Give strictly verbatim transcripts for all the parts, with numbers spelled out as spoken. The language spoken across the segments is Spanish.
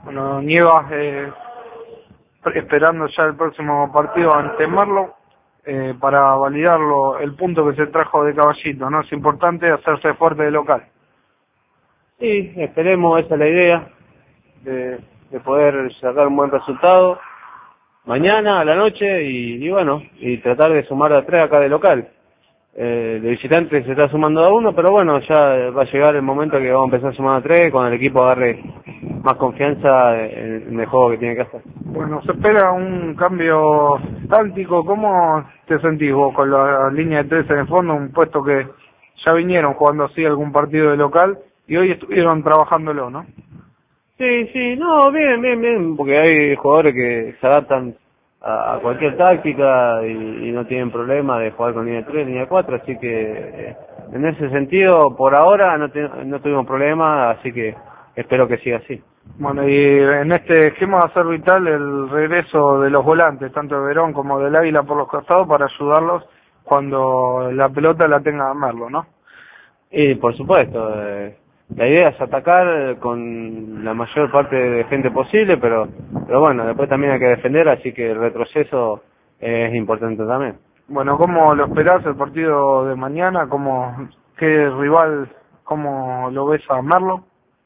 Bueno, Nievas, eh, esperando ya el próximo partido ante Merlo, eh, para validarlo, el punto que se trajo de Caballito, ¿no? Es importante hacerse fuerte de local. Sí, esperemos, esa es la idea, de, de poder sacar un buen resultado mañana a la noche y, y bueno, y tratar de sumar a tres acá de local. Eh, de visitante se está sumando a uno, pero bueno, ya va a llegar el momento que vamos a empezar a sumar a tres cuando el equipo agarre más confianza en, en el juego que tiene que hacer. Bueno, se espera un cambio táctico. ¿Cómo te sentís vos con la línea de tres en el fondo? Un puesto que ya vinieron jugando así algún partido de local y hoy estuvieron trabajándolo, ¿no? Sí, sí, no, bien, bien, bien, porque hay jugadores que se adaptan a, a cualquier táctica y, y no tienen problema de jugar con línea tres, línea cuatro, así que eh, en ese sentido, por ahora no, te, no tuvimos problema, así que espero que siga así. Bueno, y en este esquema va a ser vital el regreso de los volantes, tanto de Verón como del Águila por los costados, para ayudarlos cuando la pelota la tenga Merlo, ¿no? Y por supuesto, eh, la idea es atacar con la mayor parte de gente posible, pero pero bueno, después también hay que defender, así que el retroceso es importante también. Bueno, ¿cómo lo esperás el partido de mañana? ¿Cómo, qué rival, cómo lo ves a Merlo?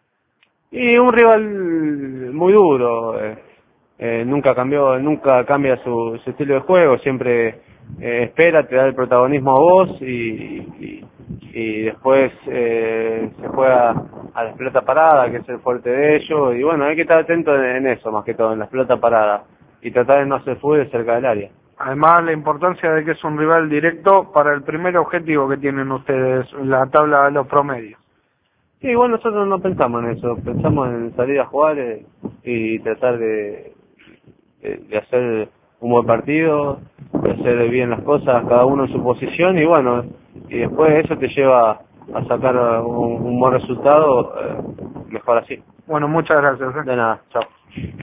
Y un rival muy duro, eh, eh, nunca cambió, nunca cambia su, su estilo de juego, siempre eh, espera, te da el protagonismo a vos y, y, y después eh, se juega a la pelota parada, que es el fuerte de ellos, y bueno, hay que estar atento en, en eso, más que todo, en las pelotas paradas, y tratar de no hacer fútbol cerca del área. Además, la importancia de que es un rival directo para el primer objetivo que tienen ustedes, la tabla de los promedios. Sí, igual nosotros no pensamos en eso, pensamos en salir a jugar eh, y tratar de, de, de hacer un buen partido, de hacer bien las cosas, cada uno en su posición y bueno, y después eso te lleva a sacar un, un buen resultado, eh, mejor así. Bueno, muchas gracias. ¿eh? De nada, chao.